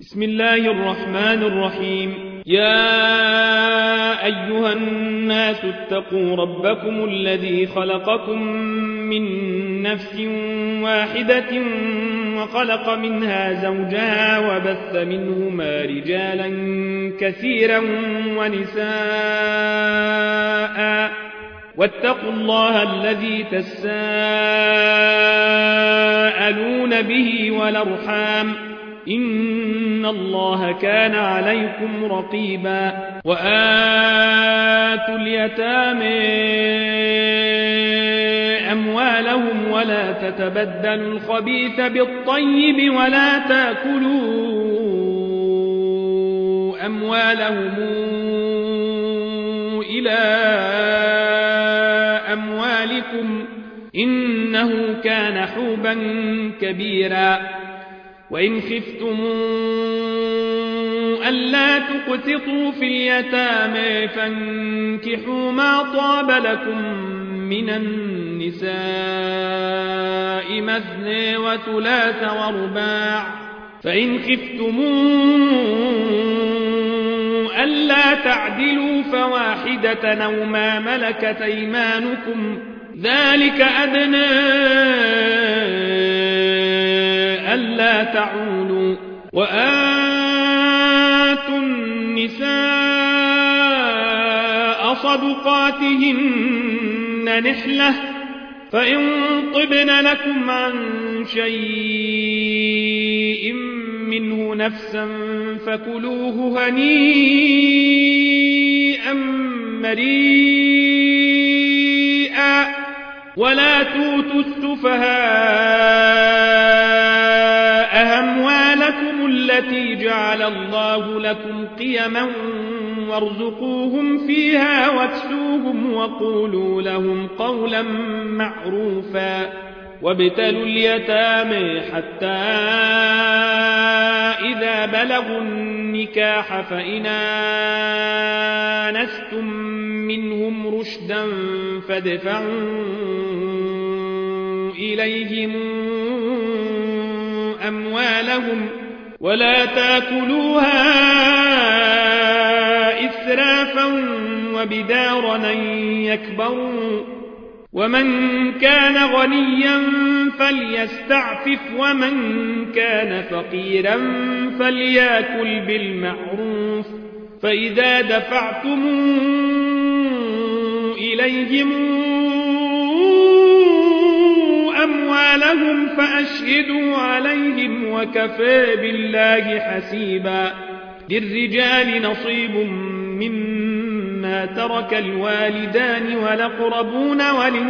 بسم الله الرحمن الرحيم. يا أيها الناس اتقوا ربكم الذي خلقكم من نفس واحدة وخلق منها زوجها وبث منهما رجالا كثيرا ونساء واتقوا الله الذي تساءلون به والأرحام إن الله كان عليكم رقيبا. وآتوا اليتامى أموالهم ولا تتبدلوا الخبيث بالطيب ولا تأكلوا أموالهم إلى أموالكم إنه كان حوبا كبيرا. وإن خفتم ألا تقسطوا في اليتامى فانكحوا ما طاب لكم من النساء مثنى وثلاث ورباع. فإن خفتم ألا تعدلوا فواحدة أو ما ملكت أيمانكم ذلك أدنى ألا تعولوا. وآتوا النساء صدقاتهن نحلة فإن طبن لكم عن شيء منه نفسا فكلوه هنيئا مريئا. ولا توتوا السفهاء أموالكم التي جعل الله لكم قيما وارزقوهم فيها واكسوهم وقولوا لهم قولا معروفا. وابتلوا اليتامى حتى إذا بلغوا النكاح فإن آنستم منهم رشدا فادفعوا إليهم أموالهم ولا تأكلوها إسرافا وبدارا أن يكبروا. ومن كان غنيا فليستعفف ومن كان فقيرا فليأكل بالمعروف. فإذا دفعتم إليهم أموالهم فأشهدوا عليهم وكفى بالله حسيبا. للرجال نصيب مما ترك الوالدان والأقربون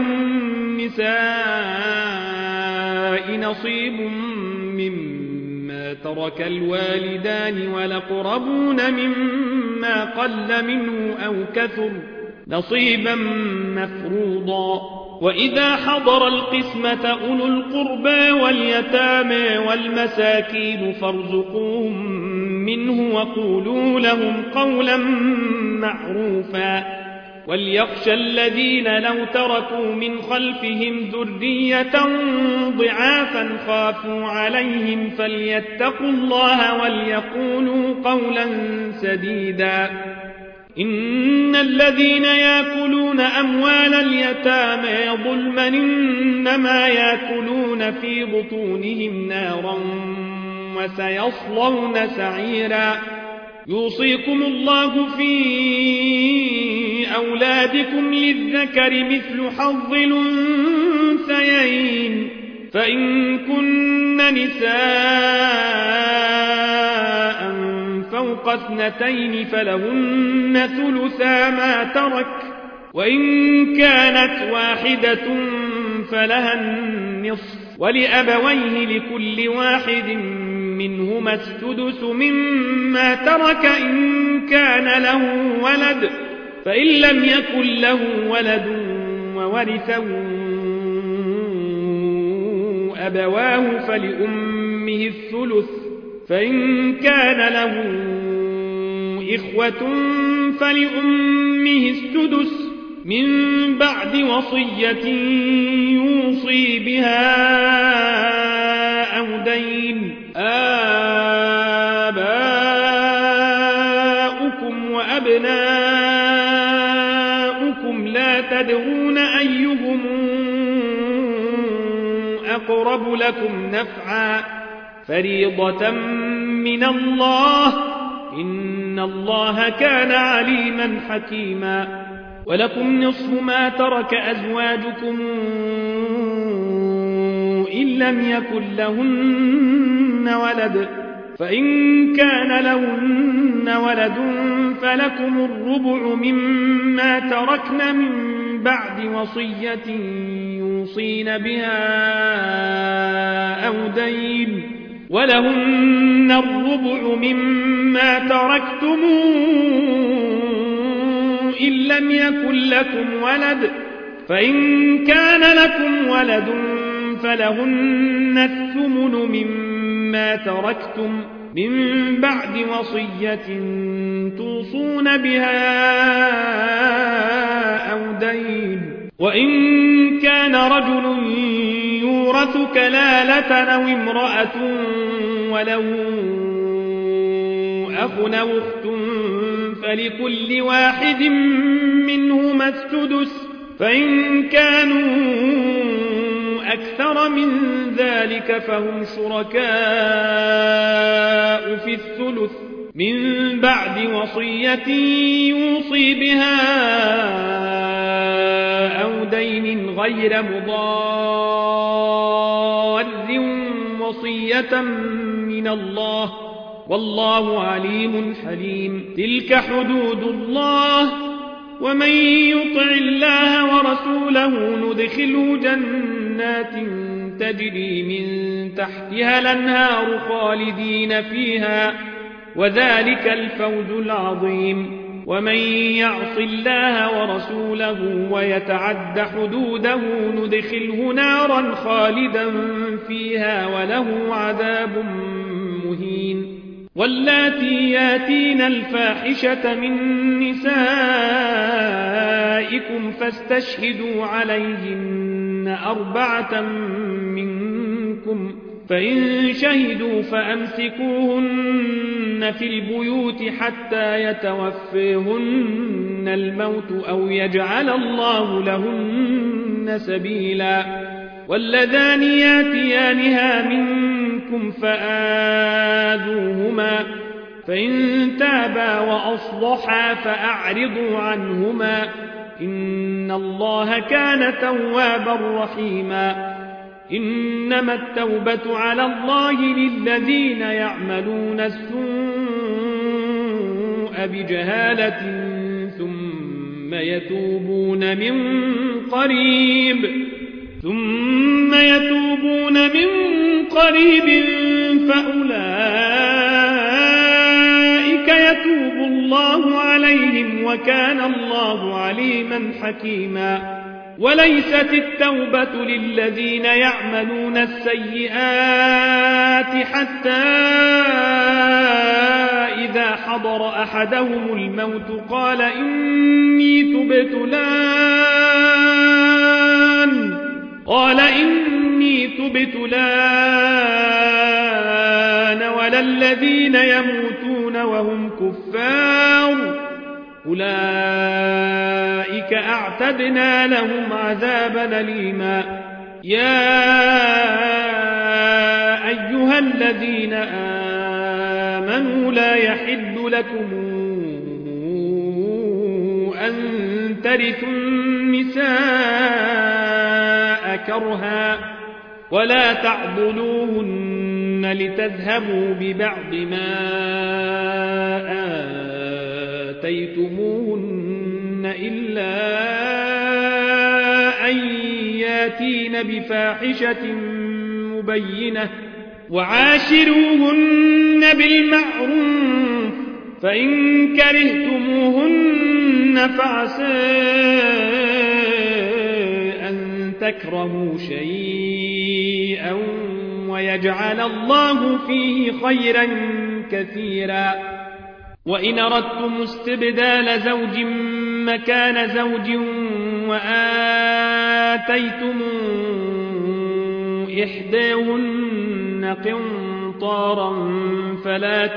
وللنساء نصيب مما ترك الوالدان والأقربون مما قل منه أو كثر نصيبا مفروضا. وإذا حضر القسمة أولو القربى واليتامى والمساكين فارزقوهم منه وقولوا لهم قولا معروفا. وليخشى الذين لو تركوا من خلفهم ذرية ضعافا خافوا عليهم فليتقوا الله وليقولوا قولا سديدا. إن الذين يأكلون أموال اليتامى ظلما إنما يأكلون في بطونهم نارا وسيصلون سعيرا. يوصيكم الله في أولادكم للذكر مثل حظ الأنثيين فإن كن نساء فوق 2 فلهن ثلثا ما ترك وإن كانت واحدة فلها النصف ولأبويه لكل واحد منهما السدس مما ترك إن كان له ولد فإن لم يكن له ولد وورثه أبواه فلأمه الثلث فإن كان له إخوة فلأمه السدس من بعد وصية يوصي بها أو دين. آباؤكم أبناؤكم لا تدرون أيهم أقرب لكم نفعا فريضة من الله إن الله كان عليما حكيما ولكم نصف ما ترك أزواجكم إن لم يكن لهن ولد فإن كان لهن ولد فلكم الربع مما تركن من بعد وصية يوصين بها أو دين ولهن الربع مما تركتم إن لم يكن لكم ولد فإن كان لكم ولد فلهن الثمن مما تركتم من بعد وصية توصون بها أو دين وإن كان رجل يورث كلالة أو امرأة وله أخ أو أخت فلكل واحد منهما السدس فإن كانوا أكثر من ذلك فهم شركاء في الثلث من بعد وصية يوصي بها أو دين غير مضار وصية من الله والله عليم حليم تلك حدود الله ومن يطع الله ورسوله ندخله جنات تجري من تحتها الأنهار خالدين فيها وذلك الفوز العظيم ومن يعص الله ورسوله ويتعد حدوده ندخله نارا خالدا فيها وله عذاب مهين واللاتي ياتين الفاحشة من نسائكم فاستشهدوا عليهن 4 منكم فإن شهدوا فأمسكوهن في البيوت حتى يتوفيهن الموت أو يجعل الله لهن سبيلا واللذان ياتيانها منكم فآذوهما فإن تابا وأصلحا فأعرضوا عنهما إن الله كان توابا رحيما إنما التوبة على الله للذين يعملون السوء بجهالة ثم يتوبون من قريب فأولئك يتوب الله عليهم وكان الله عليما حكيما وليست التوبة للذين يعملون السيئات حتى إذا حضر أحدهم الموت قال إني تبت الآن ولا الذين يموتون وهم كفار أولئك أعتدنا لهم عذابا أليما يا أيها الذين آمنوا لا يحل لكم أن ترثوا النساء كرها ولا تعضلوهن لتذهبوا ببعض ما آتيتموهن إلا أن ياتين بفاحشة مبينة وعاشروهن بالمعروف فإن كرهتموهن فعسى أن تكرهوا شيئا ويجعل الله فيه خيرا كثيرا وإن أردتم استبدال زوج مكان زوج وآتيتم إحداهن قنطارا قنطارا فلا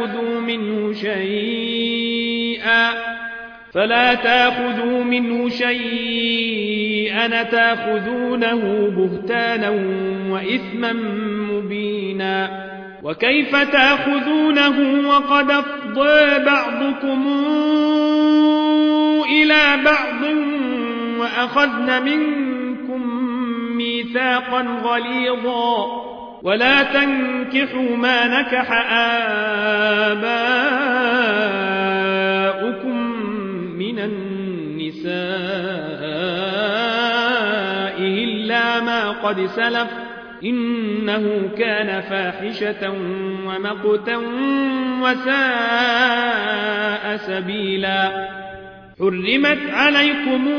تأخذوا منه شيئا تأخذونه بهتانا وإثما مبينا وكيف تأخذونه وقد أفضى بعضكم إلى بعض وأخذن منكم ميثاقا غليظا ولا تنكحوا ما نكح آباؤكم من النساء إلا ما قد سلف إنه كان فاحشة ومقتا وساء سبيلا حرمت عليكم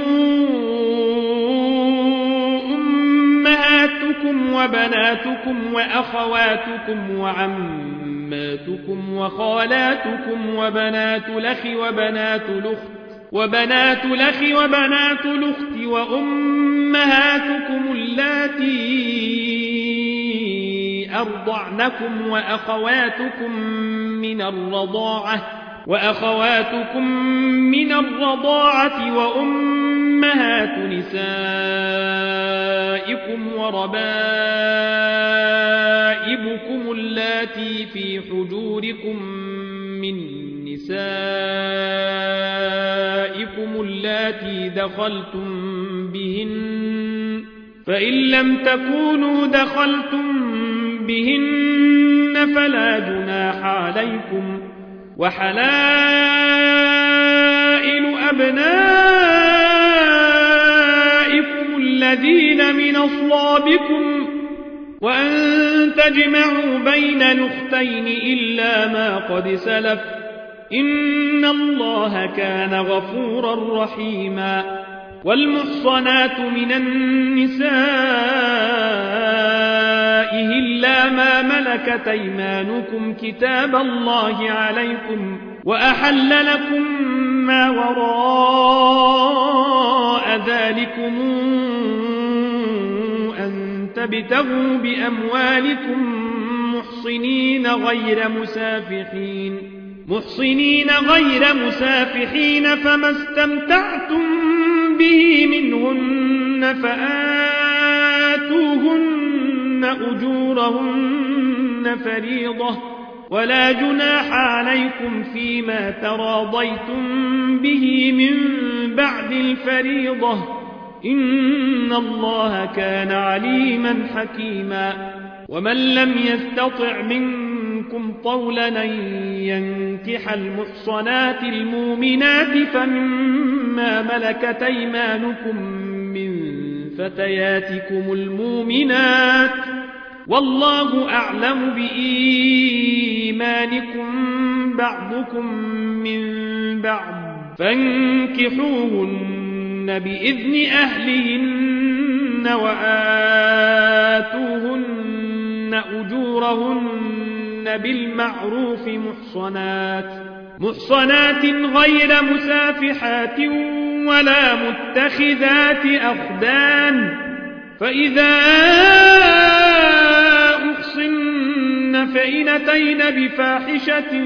أمهاتكم وبناتكم وأخواتكم وعماتكم وخالاتكم وبنات الأخ وبنات الأخت وأمهاتكم اللاتي أرضعنكم وأخواتكم من الرضاعة وأمهات نسائكم وربائبكم اللاتي في حجوركم من نسائكم اللاتي دخلتم بهن فإن لم تكونوا دخلتم بهن فلا جناح عليكم وحلائل أبنائكم الذين من أصلابكم وأن تجمعوا بين الأختين إلا ما قد سلف إن الله كان غفورا رحيما والمحصنات من النساء إلا ما ملكت أيمانكم كتاب الله عليكم وأحل لكم ما وراء ذلكم أن تبتغوا بأموالكم محصنين غير مسافحين فما استمتعتم به منهن فآتوهن أجورهن فريضة ولا جناح عليكم فيما تراضيتم به من بعد الفريضة إن الله كان عليما حكيما ومن لم يستطع منكم طولا أن ينكح المحصنات المؤمنات فمما ملكت أيمانكم من فتياتكم المؤمنات والله أعلم بإيمانكم بعضكم من بعض فانكحوهن بإذن أهلهن وآتوهن أجورهن بالمعروف محصنات غير مسافحات ولا متخذات أخدان فإذا أحصن فإن أتين بفاحشة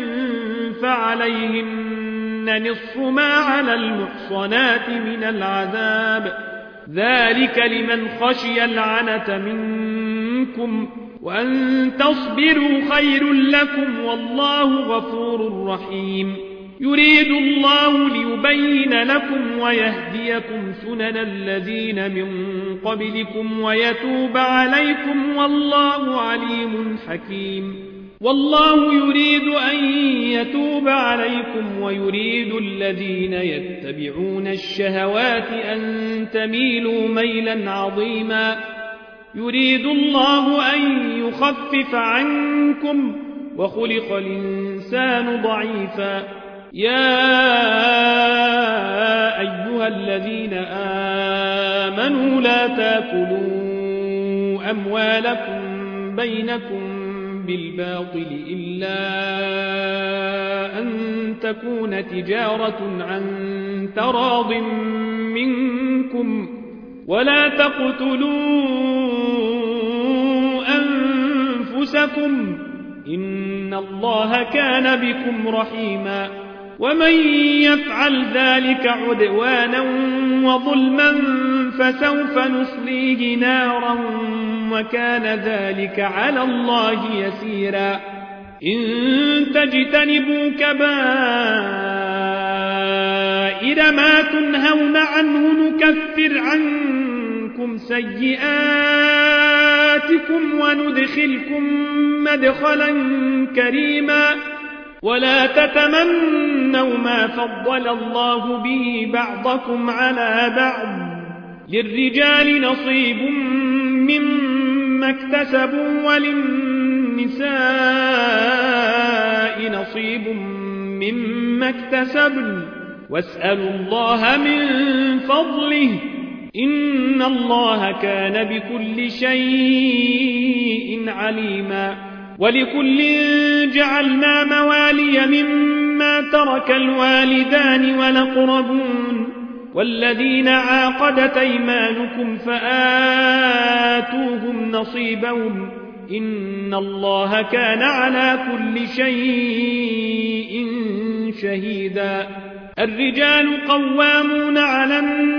فعليهن نصف ما على المحصنات من العذاب ذلك لمن خشي العنة منكم وأن تصبروا خير لكم والله غفور رحيم يريد الله ليبين لكم ويهديكم سنن الذين من قبلكم ويتوب عليكم والله عليم حكيم والله يريد أن يتوب عليكم ويريد الذين يتبعون الشهوات أن تميلوا ميلا عظيما يريد الله أن يخفف عنكم وخلق الإنسان ضعيفا يا أيها الذين آمنوا لا تأكلوا أموالكم بينكم بالباطل إلا أن تكون تجارة عن تراض منكم ولا تقتلوا أنفسكم إن الله كان بكم رحيما ومن يفعل ذلك عدوانا وظلما فسوف نصليه نارا وكان ذلك على الله يسيرا إن تجتنبوا كبائر ما تنهون عنه نكفر عنكم سيئاتكم وندخلكم مدخلا كريما ولا تتمنوا ما فضل الله به بعضكم على بعض للرجال نصيب مما اكتسبوا وللنساء نصيب مما اكتسبن واسألوا الله من فضله إن الله كان بكل شيء عليما ولكل جعلنا موالي مما ترك الوالدان والأقربون والذين عاقدت أيمانكم فآتوهم نصيبهم إن الله كان على كل شيء شهيدا الرجال قوامون على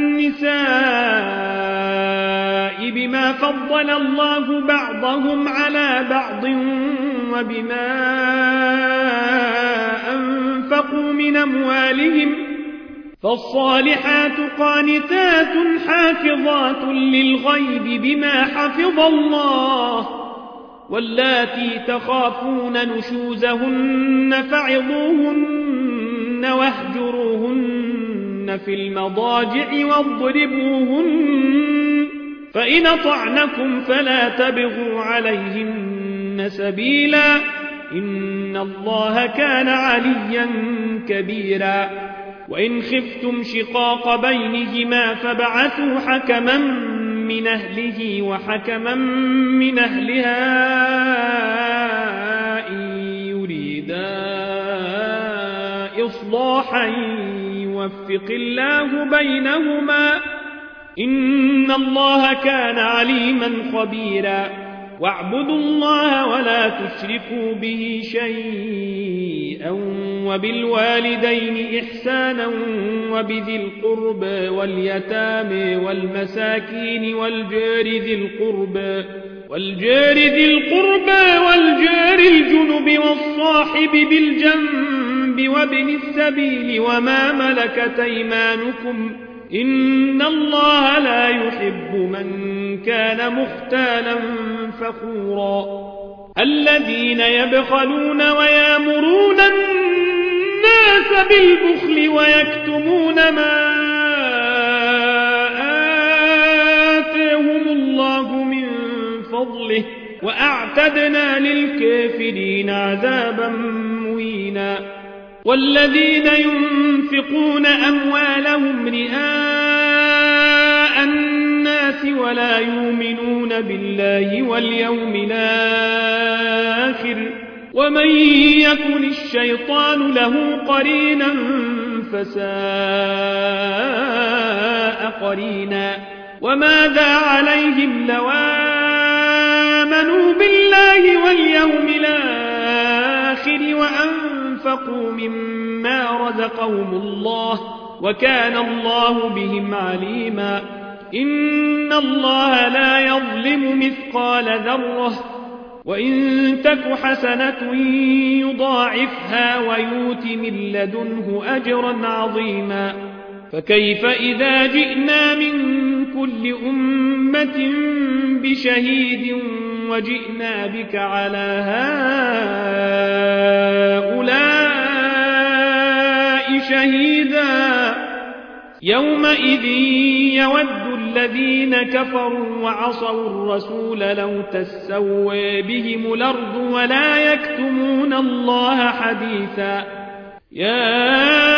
النساء بما فضل الله بعضهم على بعض وبما أنفقوا من أموالهم فالصالحات قانتات حافظات للغيب بما حفظ الله واللاتي تخافون نشوزهن فعظوهن واهجروهن في المضاجع واضربوهن فإن طعنكم فلا تبغوا عليهن سبيلا إن الله كان عليا كبيرا وإن خفتم شقاق بينهما فابعثوا حكما من أهله وحكما من أهلها إن يريدا إصلاحا يوفق الله بينهما إن الله كان عليما خبيرا واعبدوا الله ولا تشركوا به شيئا وبالوالدين إحسانا وبذي القرب واليتامى والمساكين والجار ذي القرب والجار الجنب والصاحب بالجنب وابن السبيل وما ملكت أيمانكم إن الله لا يحب من كان مختالا فخورا الذين يبخلون ويامرون الناس بالبخل ويكتمون ما آتاهم الله من فضله وأعتدنا للكافرين عذابا مهينا والذين ينفقون أموالهم رئاء الناس ولا يؤمنون بالله واليوم الآخر ومن يكن الشيطان له قرينا فساء قرينا وماذا عليهم لو آمنوا بالله واليوم الآخر وأنفقوا مما رزقهم الله وكان الله بهم عليما إن الله لا يظلم مثقال ذرة وإن تك حسنة يضاعفها ويؤت من لدنه أجرا عظيما فكيف إذا جئنا من كل أمة بشهيد وجئنا بك على هؤلاء شهيدا يومئذ يود الذين كفروا وعصوا الرسول لو تسوى بهم الأرض ولا يكتمون الله حديثا يا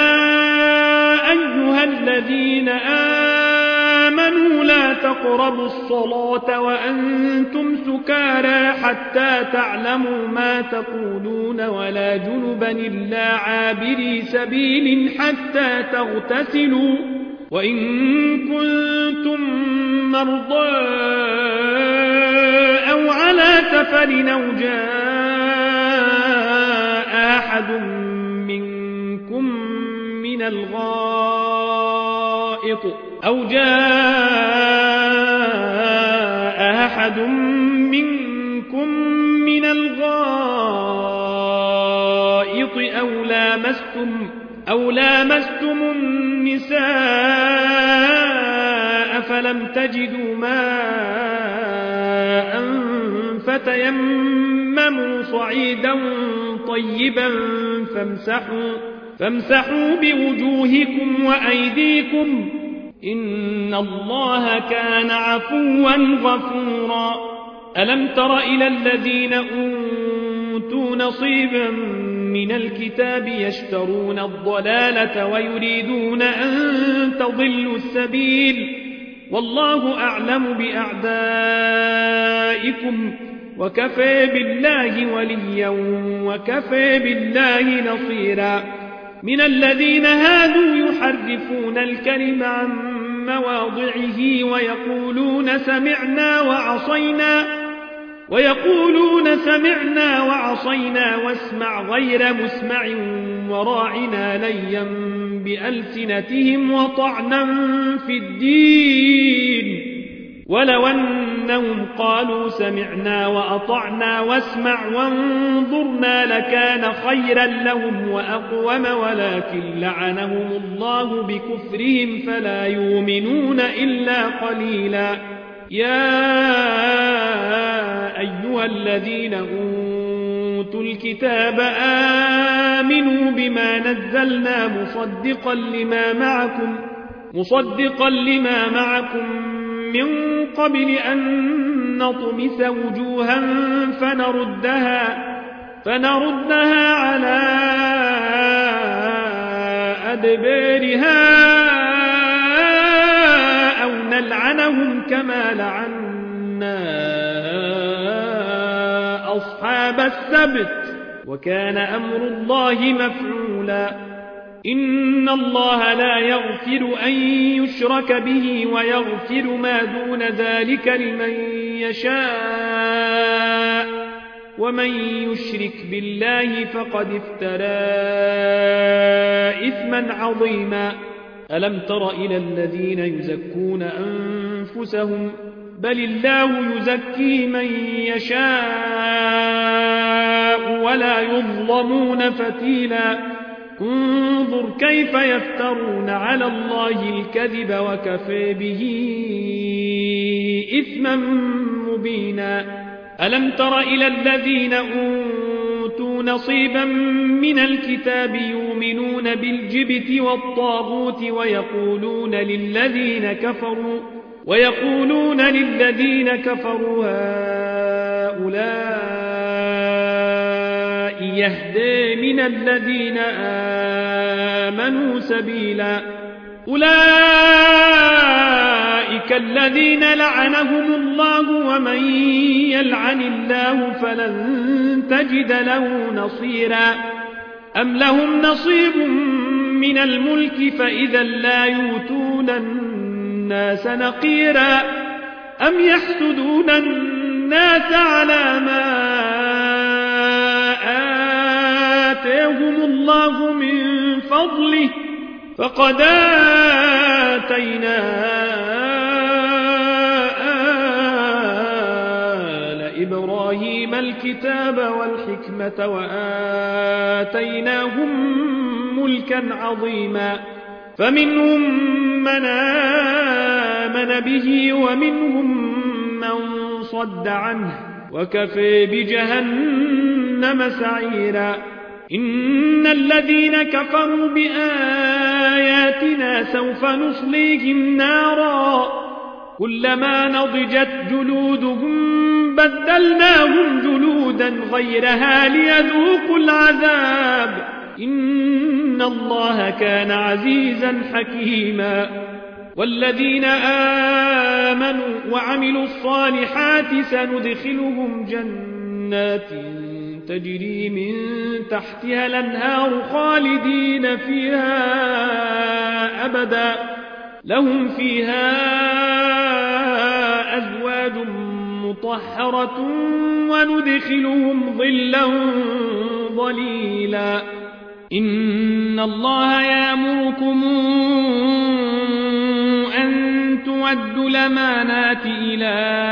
أيها الذين آمنوا لا تقربوا الصلاة وأنتم سكارى حتى تعلموا ما تقولون ولا جنبا إلا عابري سبيل حتى تغتسلوا وإن كنتم مرضى أو على سفر أو جاء أحد منكم من الغائط أو لامستم النساء فلم تجدوا ماء فتيمموا صعيدا طيبا فامسحوا بوجوهكم وأيديكم إن الله كان عفوا غفورا ألم تر إلى الذين أوتوا نصيبا من الكتاب يشترون الضلالة ويريدون أن تضلوا السبيل والله أعلم بأعدائكم وكفى بالله وليا وكفى بالله نصيرا من الذين هادوا يحرفون الكلم عن مواضعه ويقولون سمعنا وعصينا واسمع غير مسمع وراعنا ليا بألسنتهم وطعنا في الدين ولو أنهم قالوا سمعنا وأطعنا واسمع وانظرنا لكان خيرا لهم وأقوم ولكن لعنهم الله بكفرهم فلا يؤمنون إلا قليلا يا أيها الذين أوتوا الكتاب آمنوا بما نزلنا مصدقا لما معكم من قبل أن نطمس وجوها فنردها على أدبارها أو نلعنهم كما لعنا أصحاب السبت وكان أمر الله مفعولا إن الله لا يغفر أن يشرك به ويغفر ما دون ذلك لمن يشاء ومن يشرك بالله فقد افترى إثما عظيما ألم تر إلى الذين يزكون أنفسهم بل الله يزكي من يشاء ولا يظلمون فتيلا انظر كيف يفترون على الله الكذب وكفى به إثما مبينا ألم تر إلى الذين أوتوا نصيبا من الكتاب يؤمنون بالجبت والطاغوت ويقولون للذين كفروا هؤلاء يهدى من الذين آمنوا سبيلا أولئك الذين لعنهم الله ومن يلعن الله فلن تجد له نصيرا أم لهم نصيب من الملك فإذا لا يؤتون الناس نقيرا أم يحسدون الناس على ما آتاهم الله من فضله فقد آتينا آل إبراهيم الكتاب والحكمة وآتيناهم ملكا عظيما فمنهم من آمن به ومنهم من صد عنه وكفى بجهنم سعيرا إن الذين كفروا بآياتنا سوف نصليهم نارا كلما نضجت جلودهم بدلناهم جلودا غيرها ليذوقوا العذاب إن الله كان عزيزا حكيما والذين آمنوا وعملوا الصالحات سندخلهم جنات تجري من تحتها الأنهار خالدين فيها أبدا لهم فيها أزواج مطهرة وندخلهم ضليلا إن الله يأمركم أن تودوا الأمانات إلى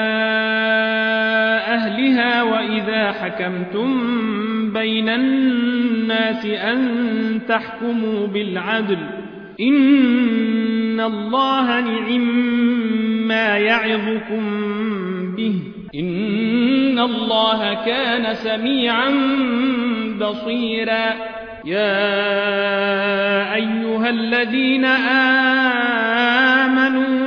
أهلها وإذا حكمتم بين الناس أن تحكموا بالعدل إن الله نعم يعظكم به إن الله كان سميعا بصيرا يا أيها الذين آمنوا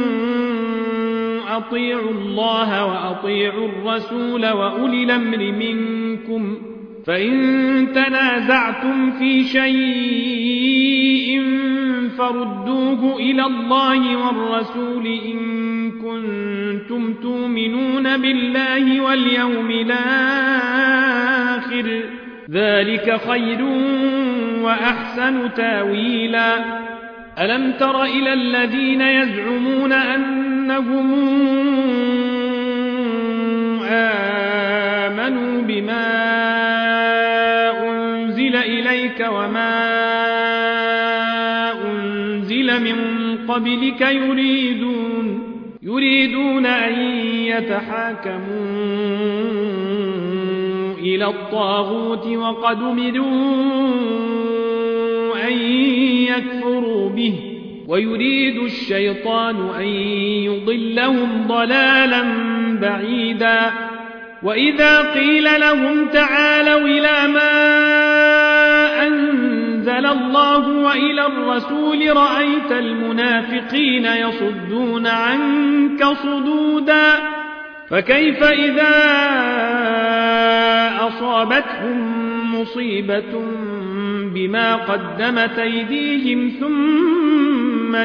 أطيعوا الله وأطيعوا الرسول وأولي الأمر منكم فإن تنازعتم في شيء فردوه إلى الله والرسول إن كنتم تؤمنون بالله واليوم الآخر ذلك خير وأحسن تاويلا ألم تر إلى الذين يزعمون أنهم آمنوا بما أنزل إليك وما أنزل من قبلك يريدون أن يتحاكموا إلى الطاغوت وقد أمروا أن يكفروا به ويريد الشيطان أن يضلهم ضلالا بعيدا وإذا قيل لهم تعالوا إلى ما أنزل الله وإلى الرسول رأيت المنافقين يصدون عنك صدودا فكيف إذا أصابتهم مصيبة بما قدمت أيديهم ثم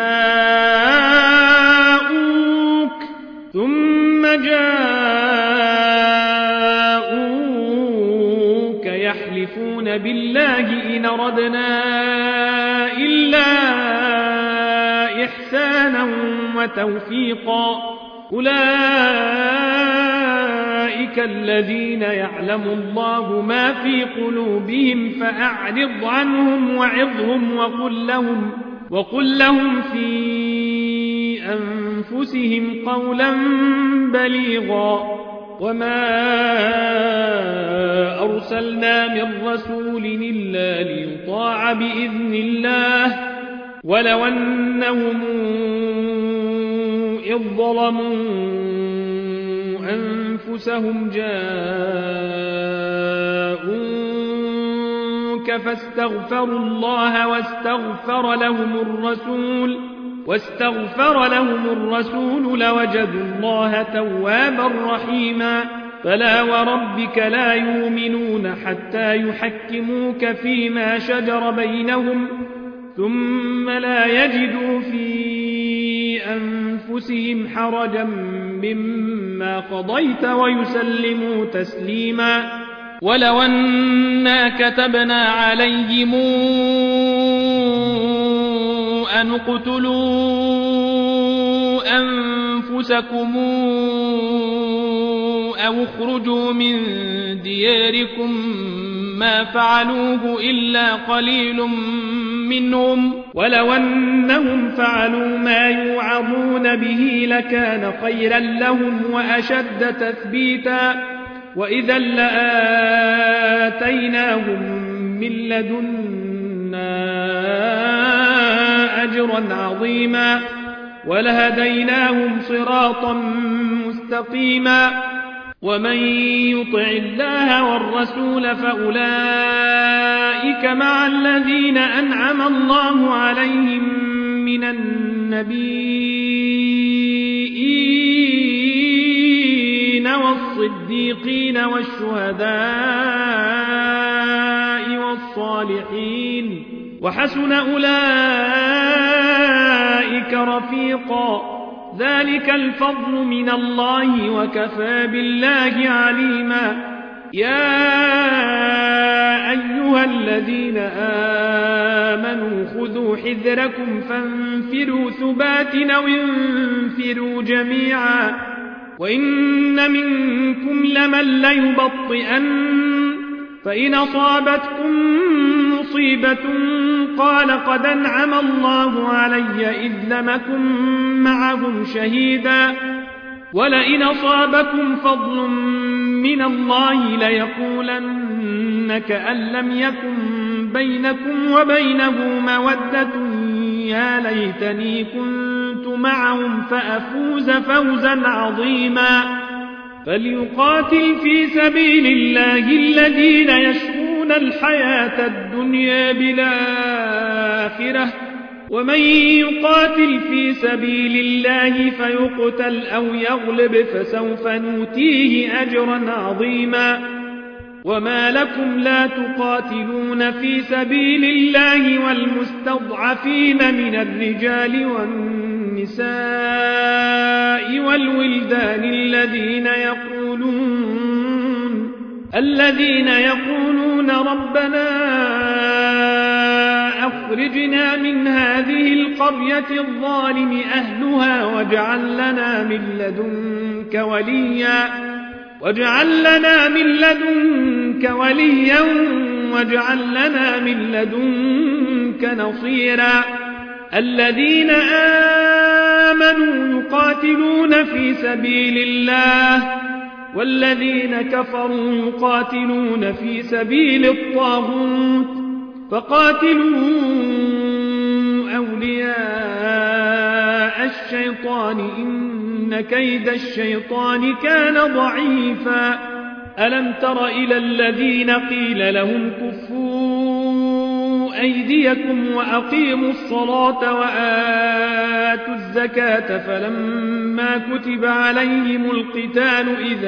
جاءوك يحلفون بالله إن أردنا إلا إحسانا وتوفيقا أولئك الذين يعلم الله ما في قلوبهم فأعرض عنهم وعظهم وقل لهم في أنفسهم قولا بليغا وما أرسلنا من رسول إلا ليطاع بإذن الله ولو أنهم إذ ظلموا أنفسهم جاءوك فاستغفروا الله واستغفر لهم الرسول لوجدوا الله توابا رحيما فلا وربك لا يؤمنون حتى يحكموك فيما شجر بينهم ثم لا يجدوا في أنفسهم حرجا مما قضيت ويسلموا تسليما ولو أنا كتبنا عليهم أن اقتلوا أنفسكم أو اخرجوا من دياركم ما فعلوه إلا قليل منهم ولو أنهم فعلوا ما يوعظون به لكان خيرا لهم وأشد تثبيتا وإذا لآتيناهم من لدنا أجرا عظيما ولهديناهم صراطا مستقيما ومن يطع الله والرسول فأولئك مع الذين أنعم الله عليهم من النبيين والصديقين والشهداء والصالحين وحسن أولئك رفيقا ذلك الفضل من الله وكفى بالله عليما يا أيها الذين آمنوا خذوا حذركم فانفروا ثبات أو انفروا جميعا وإن منكم لمن ليبطئن فإن أصابتكم مصيبة قال قد أنعم الله علي إذ لم أكن معهم شهيدا ولئن أصابكم فضل من الله ليقولن كأن لم يكن بينكم وبينه مودة يا ليتني كنت معهم فأفوز فوزا عظيما فليقاتل في سبيل الله الذين يشرون الحياة الدنيا بالآخرة ومن يقاتل في سبيل الله فيقتل أو يغلب فسوف نؤتيه أجرا عظيما وما لكم لا تقاتلون في سبيل الله والمستضعفين من الرجال والنساء والولدان الذين يقولون ربنا أخرجنا من هذه القرية الظالم أهلها واجعل لنا من لدنك وليا واجعل لنا من لدنك نصيرا الذين آمنوا يقاتلون في سبيل الله والذين كفروا يقاتلون في سبيل الطاغوت فقاتلوا أولياء الشيطان إن كيد الشيطان كان ضعيفا ألم تر إلى الذين قيل لهم كفوا أيديكم وأقيموا الصلاة وآتوا الزكاة فلما كتب عليهم القتال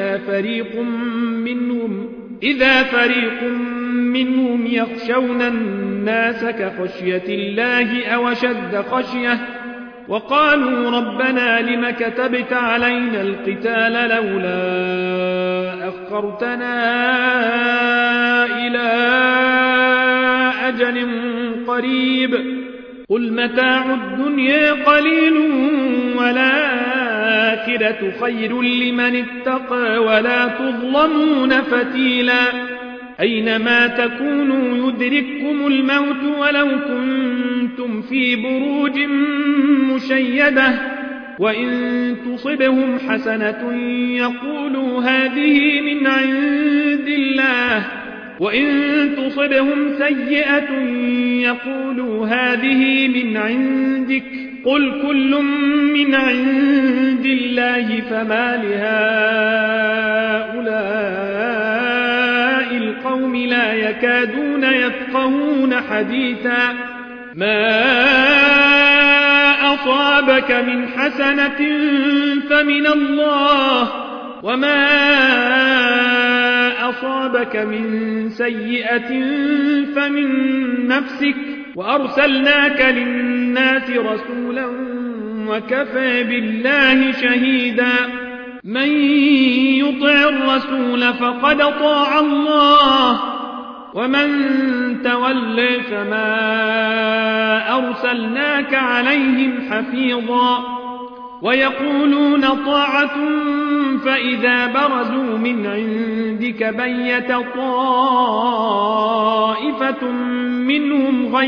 إذا فريق منهم يخشون الناس كخشية الله أو أشد خشية وقالوا ربنا لم كتبت علينا القتال لولا أخرتنا إلى أجل قريب قل متاع الدنيا قليل والآخرة خير لمن اتقى ولا تظلمون فتيلا أينما تكونوا يدرككم الموت ولو كنتم في بروج مشيدة وإن تصبهم حسنة يقولوا هذه من عند الله وإن تصبهم سيئة يقولوا هذه من عندك قل كل من عند الله فما لهؤلاء القوم لا يكادون يفقهون حديثا ما أصابك من حسنة فمن الله وما أصابك من سيئة فمن نفسك وأرسلناك للناس رسولا وكفى بالله شهيدا من يطع الرسول فقد طاع الله ومن تولى فما أرسلناك عليهم حفيظا ويقولون طاعة فإذا برزوا من عندك بيت طائفة منهم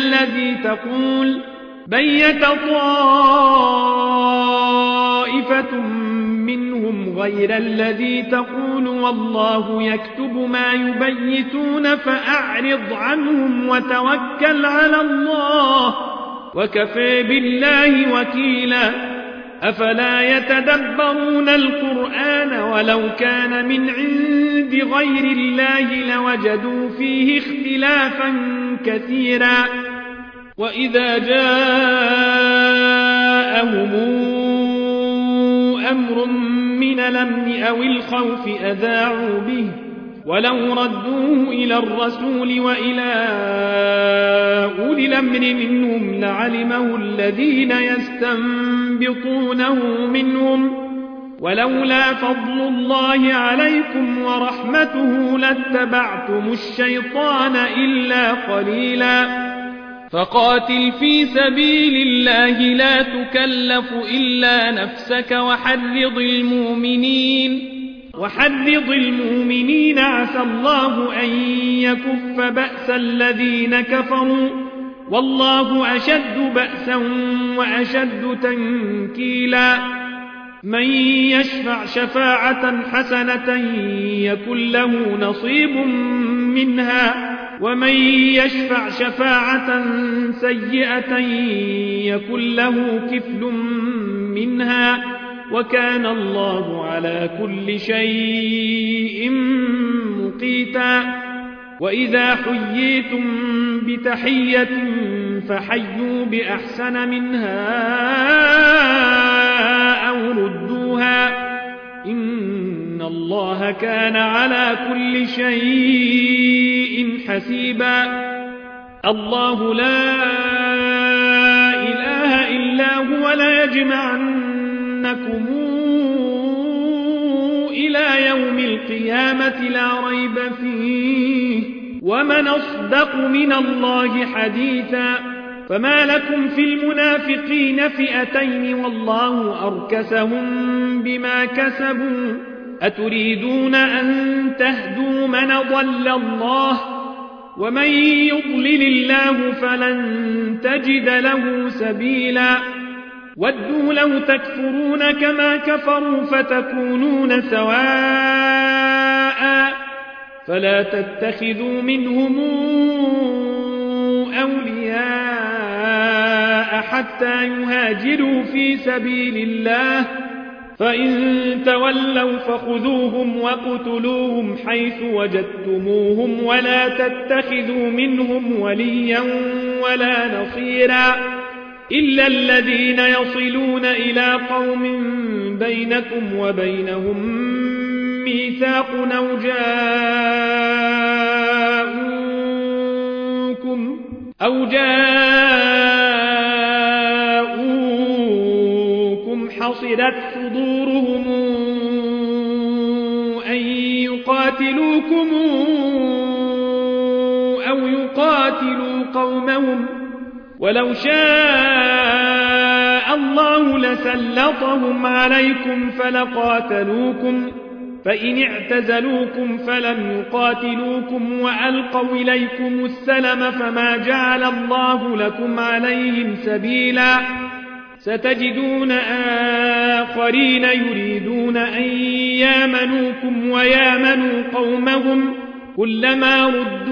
غير الذي تقول والله يكتب ما يبيتون فأعرض عنهم وتوكل على الله وكفى بالله وكيلا أفلا يتدبرون القرآن ولو كان من عند غير الله لوجدوا فيه اختلافا كثيرا وإذا جاءهم أمر من الأمن أو الخوف أذاعوا به ولو ردوه إلى الرسول وإلى أولي الأمر منهم لعلمه الذين يستنبطونه منهم ولولا فضل الله عليكم ورحمته لاتبعتم الشيطان إلا قليلا فقاتل في سبيل الله لا تكلف إلا نفسك وحرض المؤمنين وحرض المؤمنين عسى الله أن يكف بأس الذين كفروا والله أشد بأسا وأشد تنكيلا من يشفع شفاعة حسنة يكن له نصيب منها ومن يشفع شفاعة سيئة يكن له كفل منها وكان الله على كل شيء مقيتا وإذا حييتم بتحية فحيوا بأحسن منها أو ردوها إن الله كان على كل شيء حسيبا الله لا إله إلا هو ليجمعنكم إلى يوم القيامة لا ريب فيه ومن أصدق من الله حديثا فما لكم في المنافقين فئتين والله أركسهم بما كسبوا أتريدون أن تهدوا من ضل الله ومن يضلل الله فلن تجد له سبيلا ودوا لو تكفرون كما كفروا فتكونون سواء فلا تتخذوا منهم أولياء حتى يهاجروا في سبيل الله فإن تولوا فخذوهم وقتلوهم حيث وجدتموهم ولا تتخذوا منهم وليا ولا نصيرا إلا الذين يصلون إلى قوم بينكم وبينهم ميثاق أو جاءوكم حصرت صدورهم أن يقاتلوكم أو يقاتلوا قومهم ولو شاء الله لسلطهم عليكم فلقاتلوكم فإن اعتزلوكم فلم يقاتلوكم وألقوا إليكم السلم فما جعل الله لكم عليهم سبيلا ستجدون آخرين يريدون أن يامنوكم ويامنوا قومهم كلما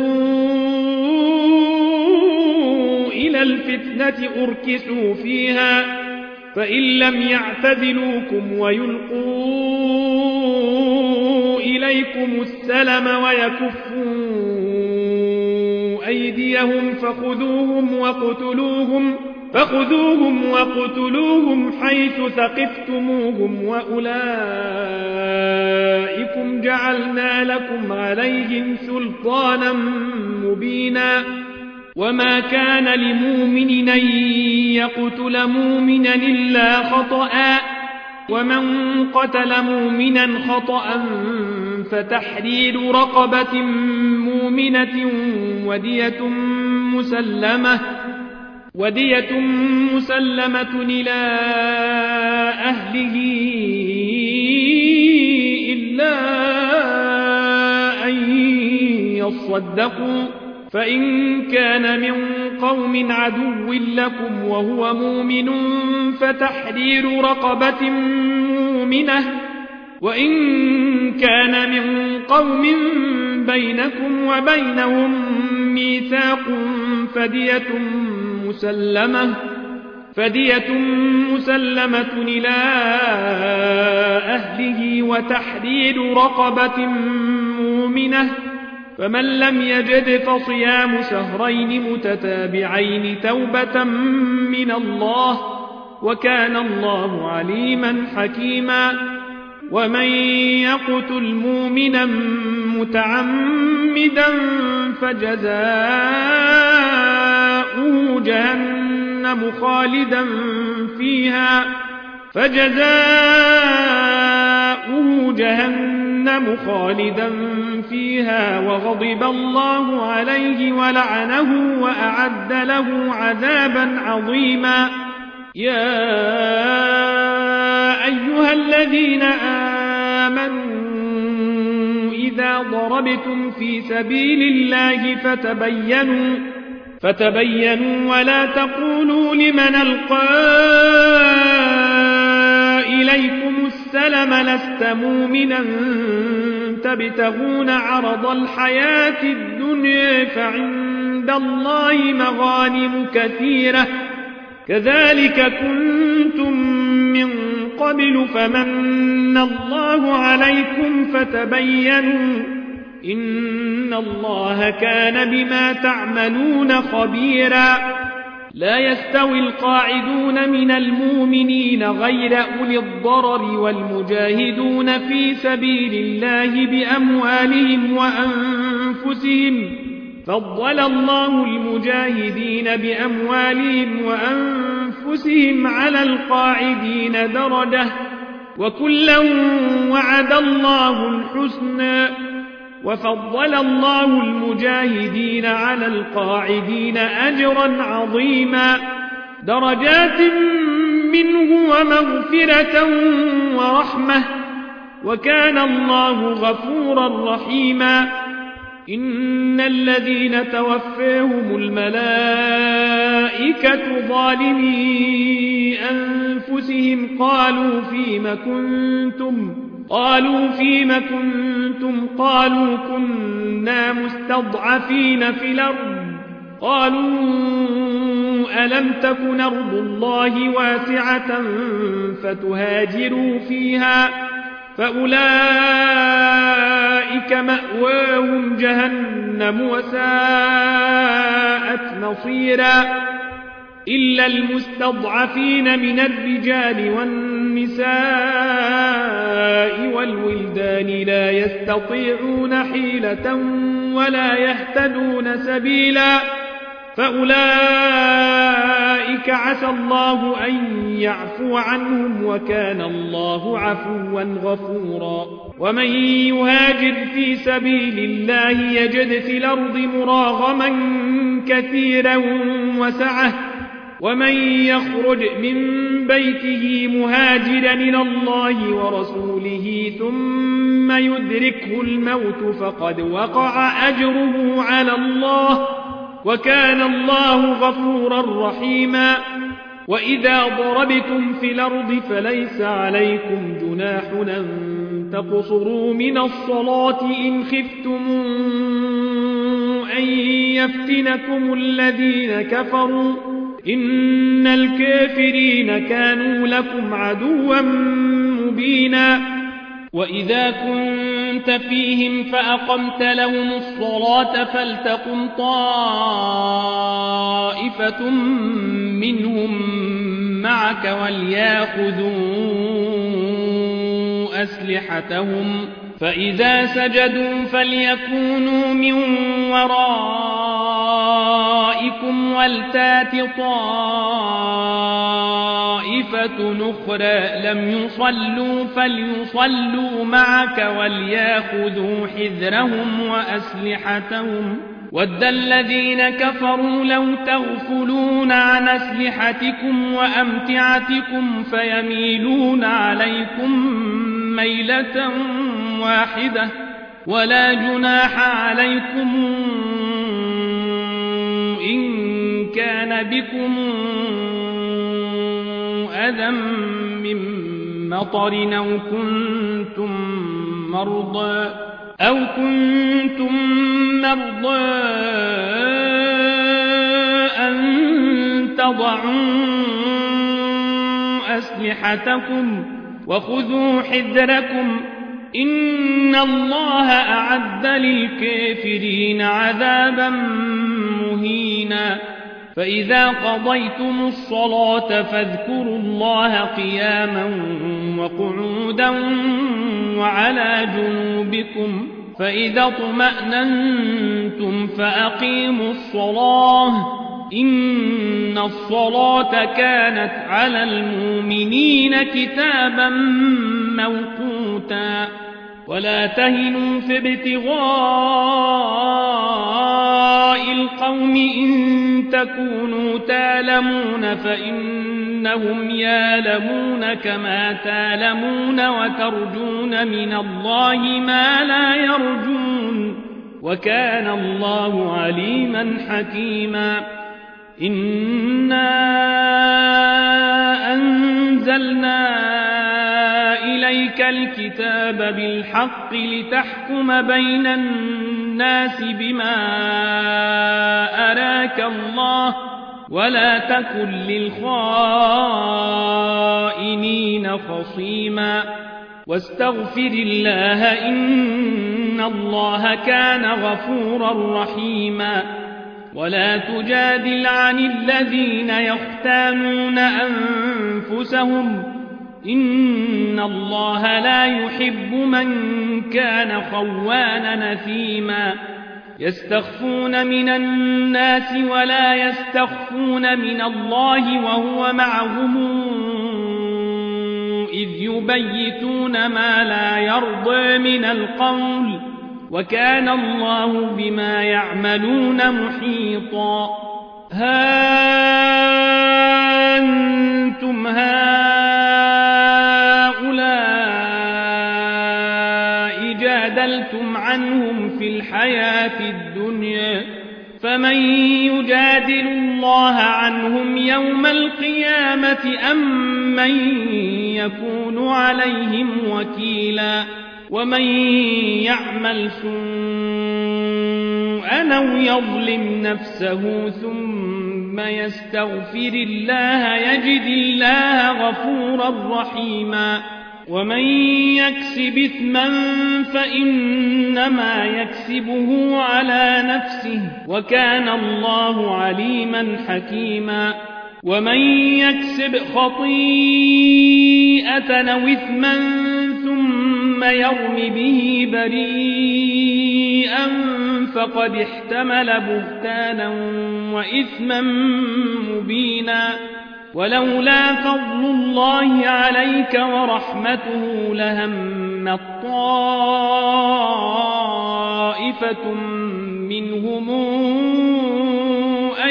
ردوا إلى الفتنة أركسوا فيها فإن لم يعتزلوكم ويلقوا إليكم السلم ويكفوا أيديهم فخذوهم وقتلوهم حيث ثقفتموهم وأولئكم جعلنا لكم عليهم سلطانا مبينا وما كان لمؤمن أن يقتل مؤمنا إلا خطأ ومن قتل مؤمنا خطأ فتحرير رقبة مؤمنة ودية مسلمة إلى أهله إلا أن يصدقوا فإن كان من قوم عدو لكم وهو مؤمن فتحرير رقبة مؤمنة وإن كان من قوم بينكم وبينهم ميثاق فدية مسلمة إلى أهله وتحرير رقبة مؤمنة فمن لم يجد فصيام شهرين متتابعين توبة من الله وكان الله عليما حكيما ومن يقتل مؤمنا متعمدا فجزاؤه جهنم خالدا فيها وغضب الله عليه ولعنه وأعد له عذابا عظيما يا أيها الذين آمنوا إذا ضربتم في سبيل الله فتبينوا ولا تقولوا لمن ألقى إليكم السلم لست مؤمنا تبتغون عرض الحياة الدنيا فعند الله مغانم كثيرة كذلك كنتم من قبل فمن الله عليكم فتبينوا إن الله كان بما تعملون خبيرا لا يستوي القاعدون من المؤمنين غير أولي الضرر والمجاهدون في سبيل الله بأموالهم وأنفسهم فضل الله المجاهدين بأموالهم وأنفسهم على القاعدين درجة وكلا وعد الله الحسنى وفضل الله المجاهدين على القاعدين أجرا عظيما درجات منه ومغفرة ورحمة وكان الله غفورا رحيما إن الذين توفاهم الملائكة ظالمي أنفسهم قالوا فيم كنتم قالوا كنا مستضعفين في الأرض قالوا ألم تكن أرض الله واسعة فتهاجروا فيها فأولئك مأواهم جهنم وساءت مصيرا إلا المستضعفين من الرجال والنساء والولدان لا يستطيعون حيلة ولا يهتدون سبيلا فأولئك عسى الله أن يعفو عنهم وكان الله عفوا غفورا ومن يهاجر في سبيل الله يجد في الأرض مراغما كثيرا وسعة ومن يخرج من بيته مهاجرا إلى الله ورسوله ثم يدركه الموت فقد وقع أجره على الله وكان الله غفورا رحيما وإذا ضربتم في الأرض فليس عليكم جناح أن تقصروا من الصلاة إن خفتم أن يفتنكم الذين كفروا إن الكافرين كانوا لكم عدوا مبينا وإذا كنت فيهم فأقمت لهم الصلاة فلتقم طائفة منهم معك وليأخذوا أسلحتهم فإذا سجدوا فليكونوا من ورائكم ولتات طائفة أخرى لم يصلوا فليصلوا معك وليأخذوا حذرهم وأسلحتهم ود الذين كفروا لو تغفلون عن أسلحتكم وأمتعتكم فيميلون عليكم ميلة واحدة ولا جناح عليكم إن كان بكم أذى من مطر أو كنتم مرضى أن تضعوا أسلحتكم وخذوا حذركم إن الله أعد للكافرين عذابا مهينا فإذا قضيتم الصلاة فاذكروا الله قياما وقعودا وعلى جنوبكم فإذا اطمأننتم فأقيموا الصلاة إن الصلاة كانت على المؤمنين كتابا موقوتا ولا تهنوا في ابتغاء القوم إن تكونوا تألمون فإن أنهم يالمون كما تالمون وترجون من الله ما لا يرجون وكان الله عليما حكيما إنا أنزلنا إليك الكتاب بالحق لتحكم بين الناس بما أراك الله ولا تكن للخائنين خصيما واستغفر الله إن الله كان غفورا رحيما ولا تجادل عن الذين يختانون أنفسهم إن الله لا يحب من كان خوانا نثيما يستخفون من الناس ولا يستخفون من الله وهو معهم إذ يبيتون ما لا يرضى من القول وكان الله بما يعملون محيطا ها أنتم هؤلاء جادلتم عنهم في الحياة الدنيا فمن يجادل الله عنهم يوم القيامة أم من يكون عليهم وكيلا ومن يعمل سوءا أو يظلم نفسه ثم يستغفر الله يجد الله غفورا رحيما ومن يكسب إثما فإنما يكسبه على نفسه وكان الله عليما حكيما ومن يكسب خطيئة أو إثما ثم يرم به بريئا فقد احتمل بهتانا وإثما مبينا ولولا فضل الله عليك ورحمته لهم طائفة منهم أن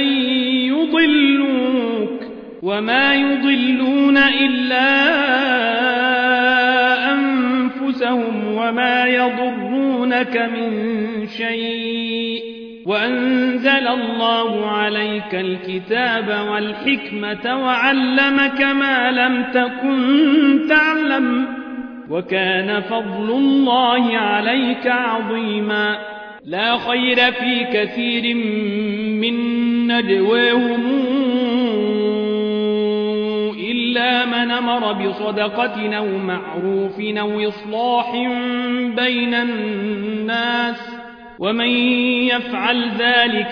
يضلوك وما يضلون إلا أنفسهم وما يضرونك من شيء وأنزل الله عليك الكتاب والحكمة وعلمك ما لم تكن تعلم وكان فضل الله عليك عظيما لا خير في كثير من نجواهم إلا من أمر بصدقة أو معروف أو إصلاح بين الناس ومن يفعل ذلك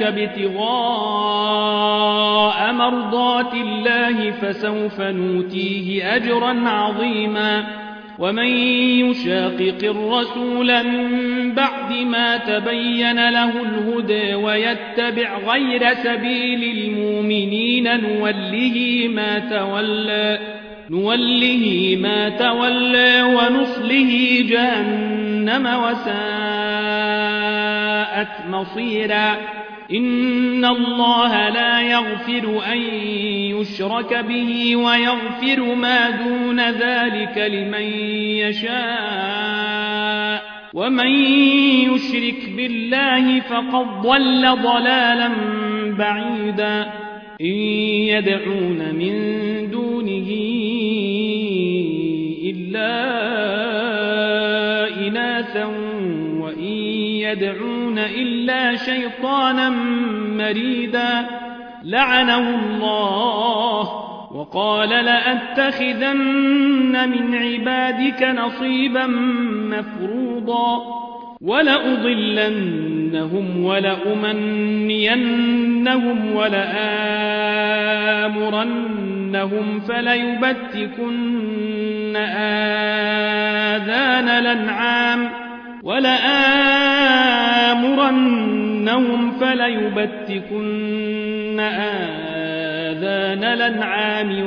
ابتغاء مرضات الله فسوف نؤتيه أجرا عظيما ومن يشاقق الرسول من بعد ما تبين له الهدى ويتبع غير سبيل المؤمنين نوله ما تولى ونصله جهنم وساءت مصيرا إن الله لا يغفر أن يشرك به ويغفر ما دون ذلك لمن يشاء ومن يشرك بالله فقد ضل ضلالا بعيدا إن يدعون من دونه إلا إناثا وإن يدعون إلا شيطانا مريدا لعنه الله وقال لأتخذن من عبادك نصيبا مفروضا ولأضلنهم ولأمنينهم ولآمرنهم فليبتكن آذان الأنعام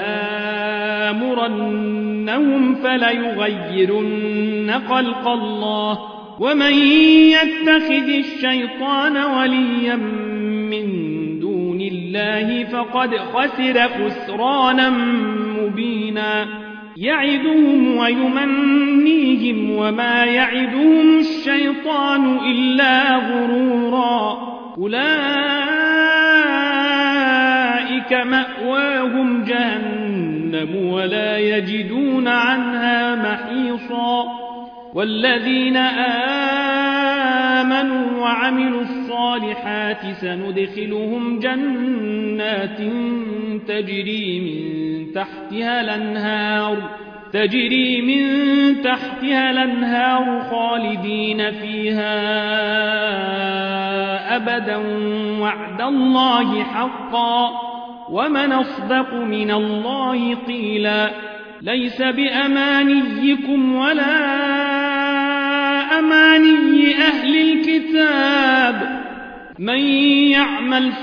ولآمرنهم فليغيرن خلق الله ومن يتخذ الشيطان وليا من دون الله الله فقد خسر خسرانا مبينا يعدهم ويمنيهم وما يعدهم الشيطان إلا غرورا أولئك مأواهم جهنم ولا يجدون عنها محيصا والذين آمنوا وعملوا الصالحات سندخلهم جنات تجري من تحتها الأنهار خالدين فيها أبدا وعد الله حقا ومن أصدق من الله قيلا ليس بأمانيكم ولا أماني أهل الكتاب من يعمل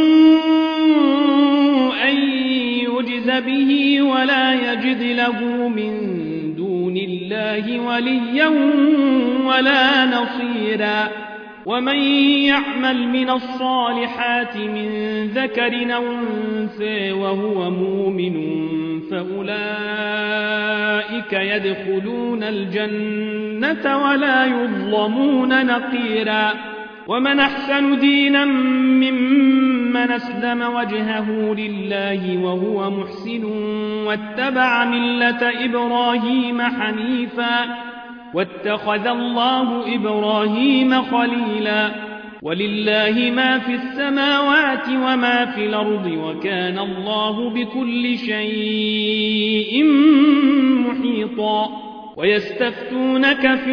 سوءا يجز به ولا يجد له من دون الله وليا ولا نصيرا ومن يعمل من الصالحات من ذكر أو أنثى وهو مؤمن فأولئك يدخلون الجنة ولا يظلمون نقيرا ومن أحسن دينا ممن أسلم وجهه لله وهو محسن واتبع ملة إبراهيم حنيفا واتخذ الله إبراهيم خليلا ولله ما في السماوات وما في الأرض وكان الله بكل شيء محيطا ويستفتونك في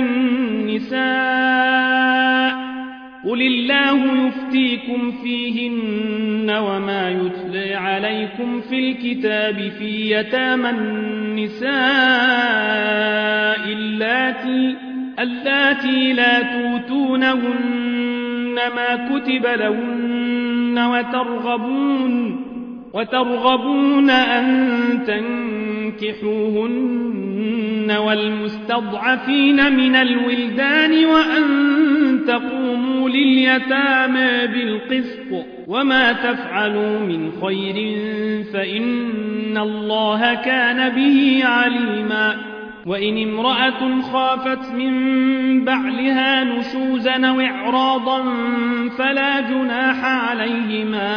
النساء قل الله يفتيكم فيهن وما يتلى عليكم في الكتاب في يتامى النساء اللاتي لا توتونهن ما كتب لهن وترغبون أن تنكحوهن والمستضعفين من الولدان وأن تقوموا لليتامى بالقسط وما تفعلوا من خير فإن الله كان به عليما وإن امرأة خافت من بعلها نشوزا أو إعراضا فلا جناح عليهما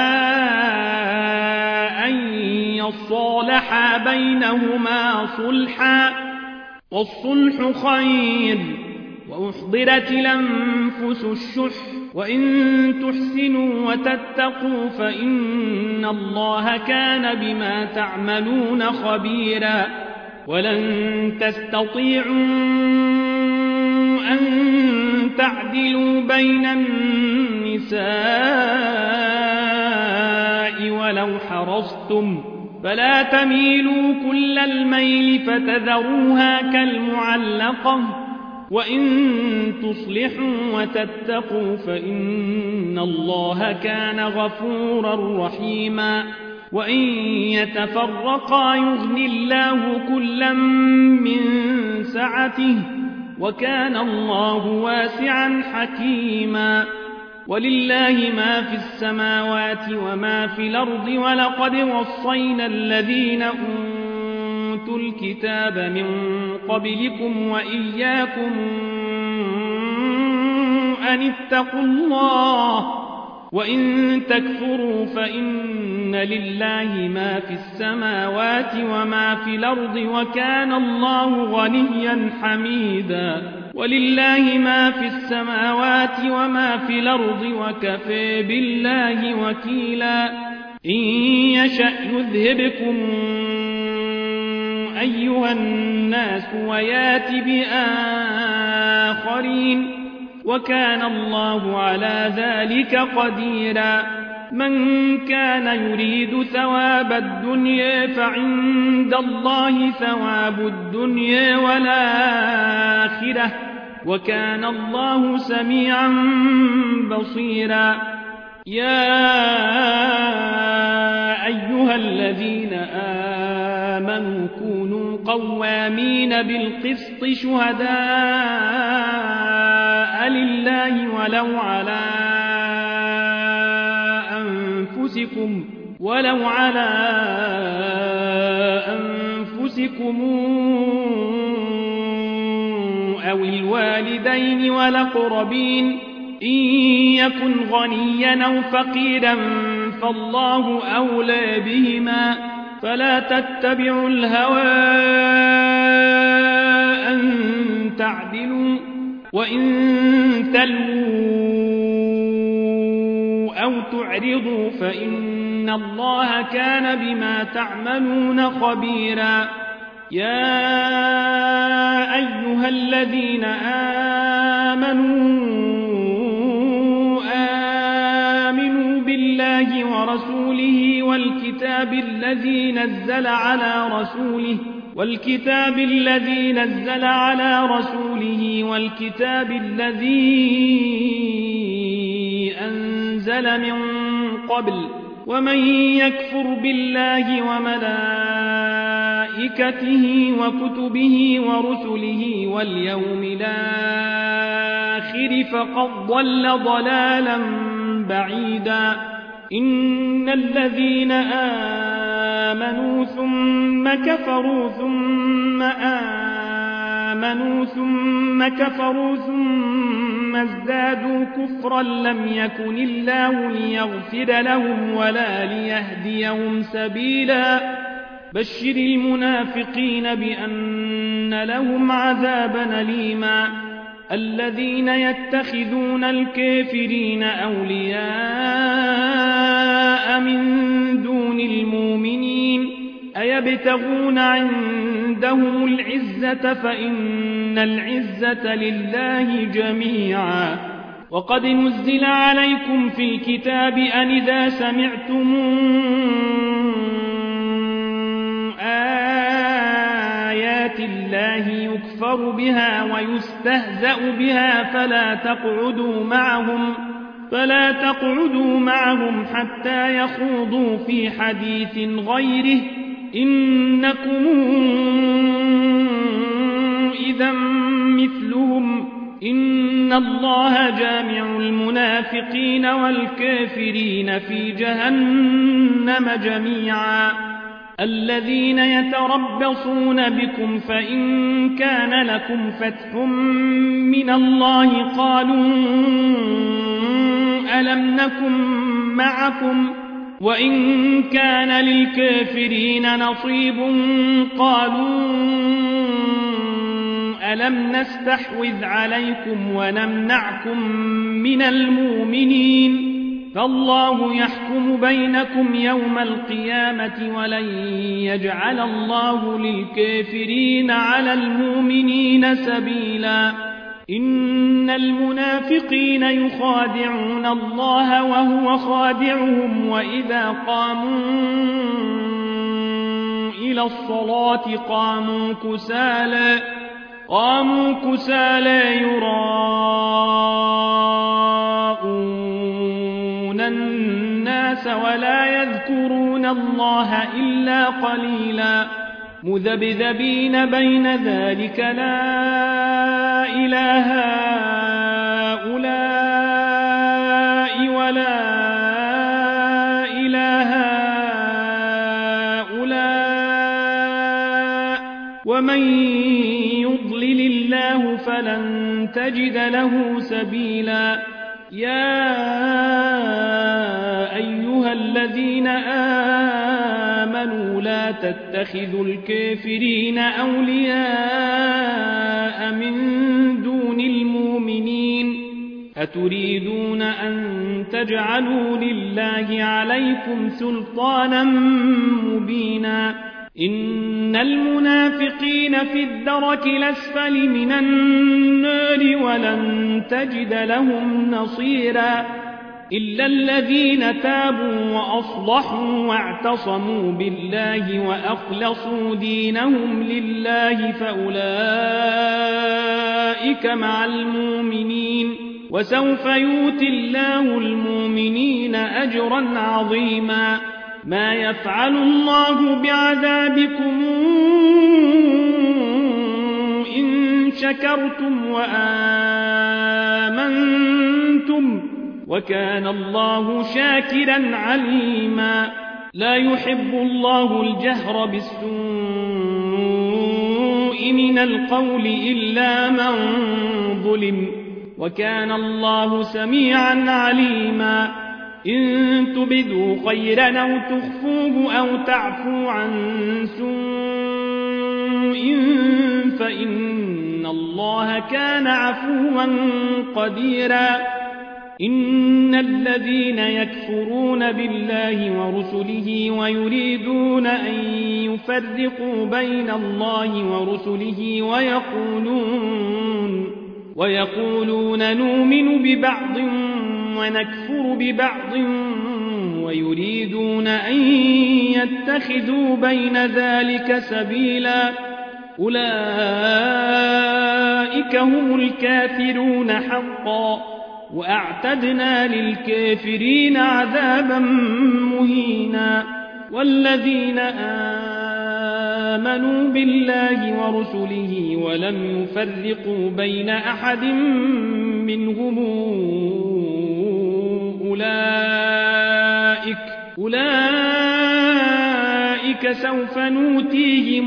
أن يصالحا بينهما صلحا والصلح خير وأحضرت الأنفس الشح وإن تحسنوا وتتقوا فإن الله كان بما تعملون خبيرا ولن تستطيعوا أن تعدلوا بين النساء ولو حرصتم فلا تميلوا كل الميل فتذروها كالمعلقة وإن تصلحوا وتتقوا فإن الله كان غفورا رحيما وإن يتفرقا يغن الله كلا من سعته وكان الله واسعا حكيما ولله ما في السماوات وما في الأرض ولقد وصينا الذين أوتوا الكتاب من قبلكم وإياكم أن اتقوا الله وإن تكفروا فإن لله ما في السماوات وما في الأرض وكان الله غنيا حميدا ولله ما في السماوات وما في الأرض وكفى بالله وكيلا إن يشأ يذهبكم أيها الناس ويات بآخرين وكان الله على ذلك قديرا من كان يريد ثواب الدنيا فعند الله ثواب الدنيا والآخرة وكان الله سميعا بصيرا يا أيها الذين آمنوا كونوا قوامين بالقسط شهداء لله ولو على أنفسكم ولو على أنفسكم أو الوالدين والأقربين إن يكن غنيا أو فقيرا فالله أولى بهما فلا تتبعوا الهوى أن تعدلوا وإن تلووا أو تعرضوا فإن الله كان بما تعملون خبيرا يا أيها الذين آمنوا بالله ورسوله والكتاب الذي نزل على رسوله والكتاب الذي أنزل من قبل ومن يكفر بالله وملائكته وكتبه ورسله واليوم الآخر فقد ضل ضلالا بعيدا إن الذين آمنوا ثم كفروا ثم آمنوا ثم كفروا ثم ازدادوا كفرا لم يكن الله ليغفر لهم ولا ليهديهم سبيلا بشر المنافقين بأن لهم عذابا أليما الذين يتخذون الكافرين أولياء من دون المؤمنين أيبتغون عندهم العزة فإن العزة لله جميعا وقد نزل عليكم في الكتاب أن إذا سمعتم آيات الله يكفر بها ويستهزأ بها فلا تقعدوا معهم حتى يخوضوا في حديث غيره إنكم إذا مثلهم إن الله جامع المنافقين والكافرين في جهنم جميعا الذين يتربصون بكم فإن كان لكم فتح من الله قالوا ألم نكن معكم وإن كان للكافرين نصيب قالوا ألم نستحوذ عليكم ونمنعكم من المؤمنين فالله يحكم بينكم يوم القيامة ولن يجعل الله للكافرين على المؤمنين سبيلا إن المنافقين يخادعون الله وهو خادعهم وإذا قاموا إلى الصلاة قاموا كسالى يراءون الناس ولا يذكرون الله إلا قليلا مذبذبين بين ذلك لا إله هؤلاء ولا إله هؤلاء ومن يضلل الله فلن تجد له سبيلا يا أيها الذين آمنوا لا تتخذوا الكافرين أولياء من دون المؤمنين أتريدون أن تجعلوا لله عليكم سلطانا مبينا إن المنافقين في الدرك الأسفل من النار ولن تجد لهم نصيرا إلا الذين تابوا وأصلحوا واعتصموا بالله وأخلصوا دينهم لله فأولئك مع المؤمنين وسوف يؤتي الله المؤمنين أجرا عظيما ما يفعل الله بعذابكم إن شكرتم وآمنتم وكان الله شاكرا عليما لا يحب الله الجهر بالسوء من القول إلا من ظلم وكان الله سميعا عليما إن تبدوا خيرا أو تخفوه أو تعفو عن سوء فإن الله كان عفوا قديرا إن الذين يكفرون بالله ورسله ويريدون أن يفرقوا بين الله ورسله ويقولون نؤمن ببعض ونكفر ببعض ويريدون أن يتخذوا بين ذلك سبيلا أولئك هم الكافرون حقا وأعتدنا للكافرين عذابا مهينا والذين آمنوا بالله ورسله ولم يفرقوا بين أحد منهم أولئك سوف نؤتيهم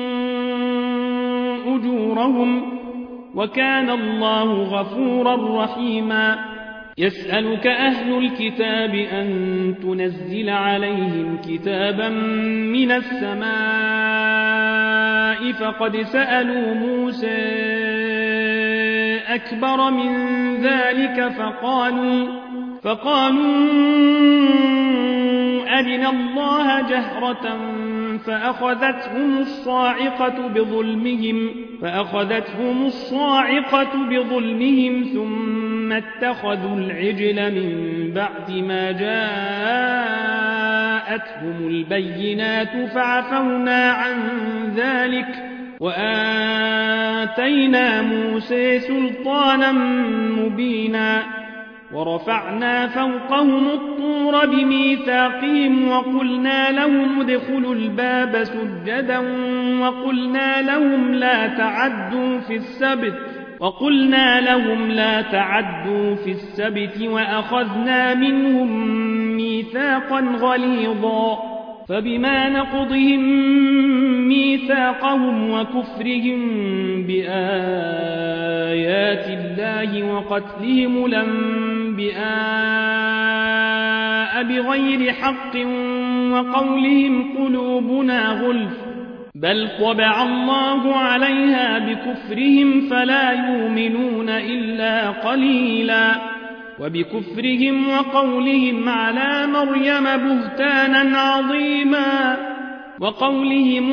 أجورهم وكان الله غفورا رحيما يسألك أهل الكتاب أن تنزل عليهم كتابا من السماء فقد سألوا موسى أكبر من ذلك فقالوا أرنا الله جهرة فأخذتهم الصاعقة بظلمهم ثم اتخذوا العجل من بعد ما جاءتهم البينات فعفونا عن ذلك وآتينا موسى سلطانا مبينا ورفعنا فوقهم الطور بميثاقهم وقلنا لهم ادخلوا الباب سجدا وقلنا لهم لا تعدوا في السبت وأخذنا منهم ميثاقا غليظا فبما نقضهم ميثاقهم وكفرهم بآيات الله وقتلهم الأنبياء بغير حق وقولهم قلوبنا غلف بل طبع الله عليها بكفرهم فلا يؤمنون إلا قليلا وبكفرهم وقولهم على مريم بهتانا عظيما وقولهم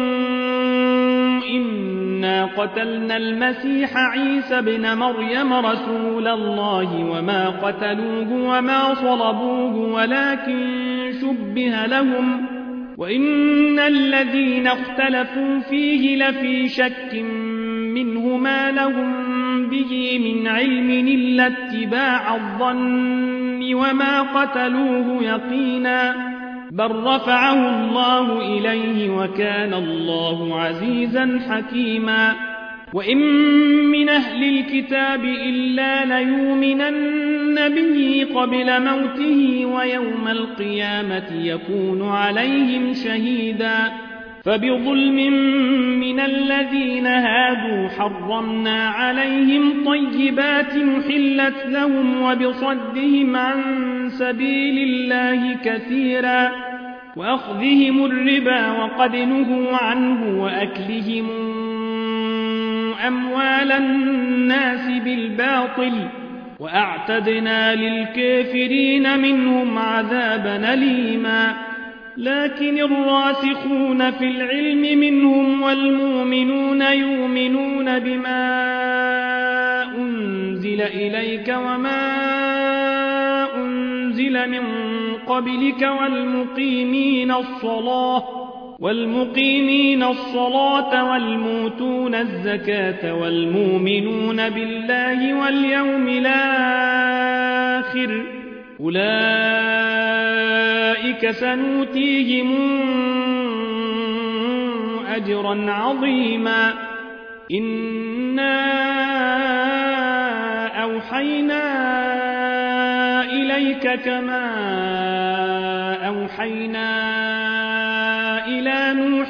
إنا قتلنا المسيح عيسى ابن مريم رسول الله وما قتلوه وما صلبوه ولكن شبه لهم وإن الذين اختلفوا فيه لفي شك منه ما لهم به من علم إلا اتباع الظن وما قتلوه يقينا بل رفعه الله إليه وكان الله عزيزا حكيما وإن من أهل الكتاب إلا ليؤمنن به قبل موته ويوم القيامة يكون عليهم شهيدا فبظلم من الذين هادوا حرمنا عليهم طيبات حلت لهم وبصدهم عن سبيل الله كثيرا وأخذهم الربا وقد نهوا عنه وأكلهم أموال الناس بالباطل وأعتدنا للكافرين منهم عذابا أليما لكن الراسخون في العلم منهم والمؤمنون يؤمنون بما أنزل إليك وما أنزل من قبلك والمقيمين الصلاة والموتون الزكاة والمؤمنون بالله واليوم الآخر أولئك سنؤتيهم أجرا عظيما إنا أوحينا إليك كما أوحينا إلى نوح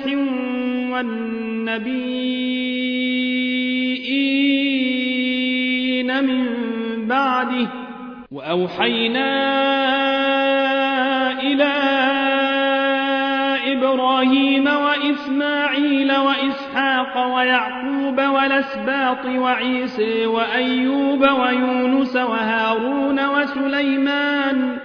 والنبيين من بعده وأوحينا إلى إبراهيم وإسماعيل وإسحاق ويعقوب والأسباط وعيسى وأيوب ويونس وهارون وسليمان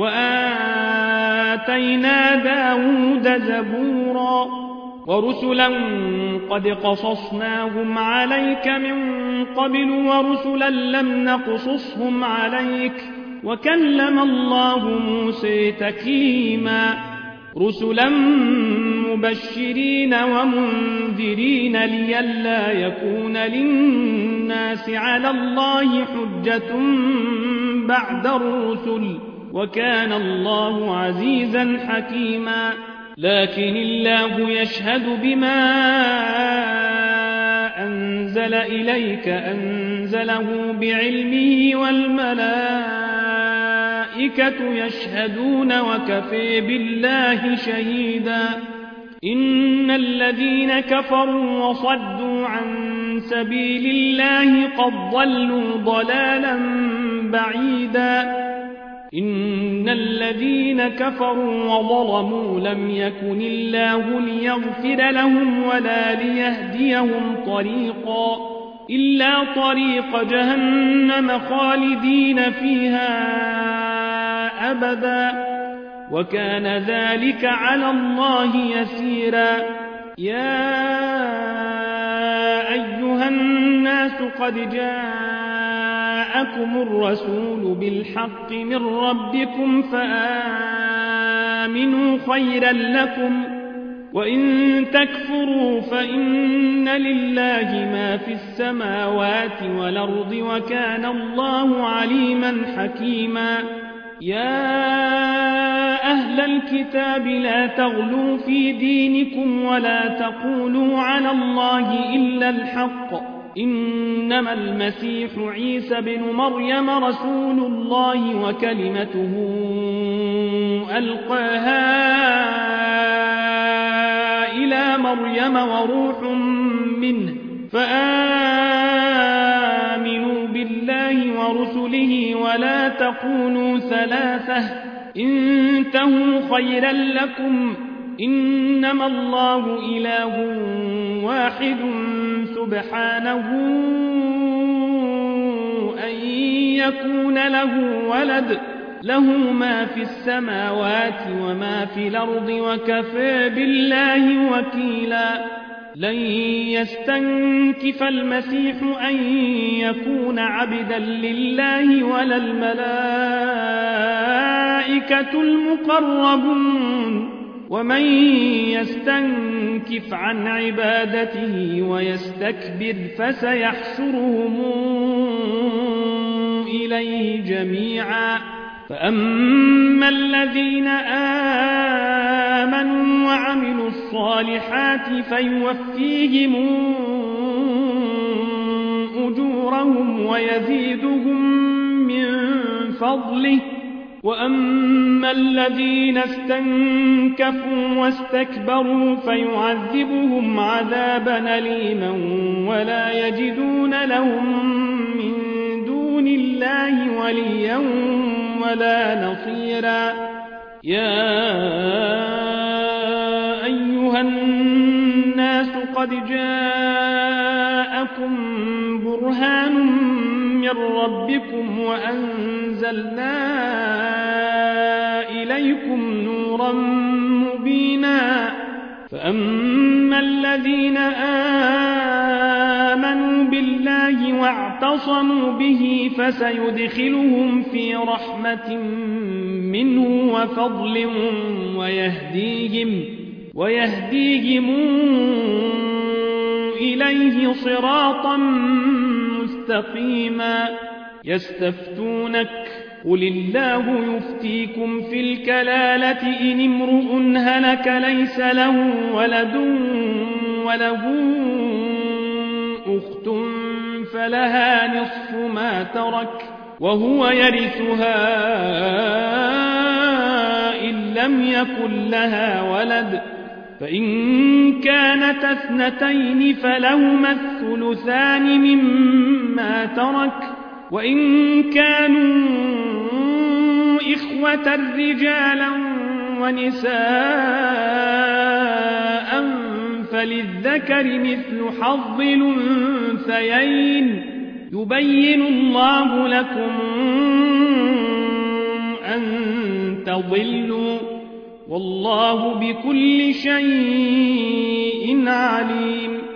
وآتينا داود زبورا ورسلا قد قصصناهم عليك من قبل ورسلا لم نقصصهم عليك وكلم الله موسى تكليما رسلا مبشرين ومنذرين لئلا يكون للناس على الله حجة بعد الرسل وكان الله عزيزا حكيما لكن الله يشهد بما أنزل إليك أنزله بعلمه والملائكة يشهدون وكفى بالله شهيدا إن الذين كفروا وصدوا عن سبيل الله قد ضلوا ضلالا بعيدا إن الذين كفروا وظلموا لم يكن الله ليغفر لهم ولا ليهديهم طريقا إلا طريق جهنم خالدين فيها أبدا وكان ذلك على الله يسيرا يا أيها الناس قد جاءكم الرسول بالحق من ربكم فآمنوا خيرا لكم وإن تكفروا فإن لله ما في السماوات والأرض وكان الله عليما حكيما يا أهل الكتاب لا تغلوا في دينكم ولا تقولوا على الله إلا الحق إنما المسيح عيسى بن مريم رسول الله وكلمته ألقاها إلى مريم وروح منه فآمنوا بالله ورسله ولا تكونوا ثلاثة انتهوا خيرا لكم إنما الله إله واحد سبحانه أن يكون له ولد له ما في السماوات وما في الأرض وكفى بالله وكيلا لن يستنكف المسيح أن يكون عبدا لله ولا الملائكة المقربون ومن يستنكف عن عبادته ويستكبر فسيحشرهم إليه جميعا فأما الذين آمنوا وعملوا الصالحات فيوفيهم أجورهم ويزيدهم من فضله وأما الذين استنكفوا واستكبروا فيعذبهم عذابا أليما ولا يجدون لهم من دون الله وليا ولا نصيرا يا أيها الناس قد جاءكم برهان من ربكم وأنزلنا إليكم نورا مبينا فأما الذين آمنوا بالله واعتصموا به فسيدخلهم في رحمة منه وفضل ويهديهم إليه صراطا مستقيما يستفتونك قل الله يفتيكم في الكلالة إن امرؤ هلك ليس له ولد وله أخت فلها نصف ما ترك وهو يرثها إن لم يكن لها ولد فإن كانت اثنتين فلهما الثلثان مما ترك وإن كانوا إخوة رجالا ونساء فللذكر مثل حظ الأنثيين يبين الله لكم أن تضلوا والله بكل شيء عليم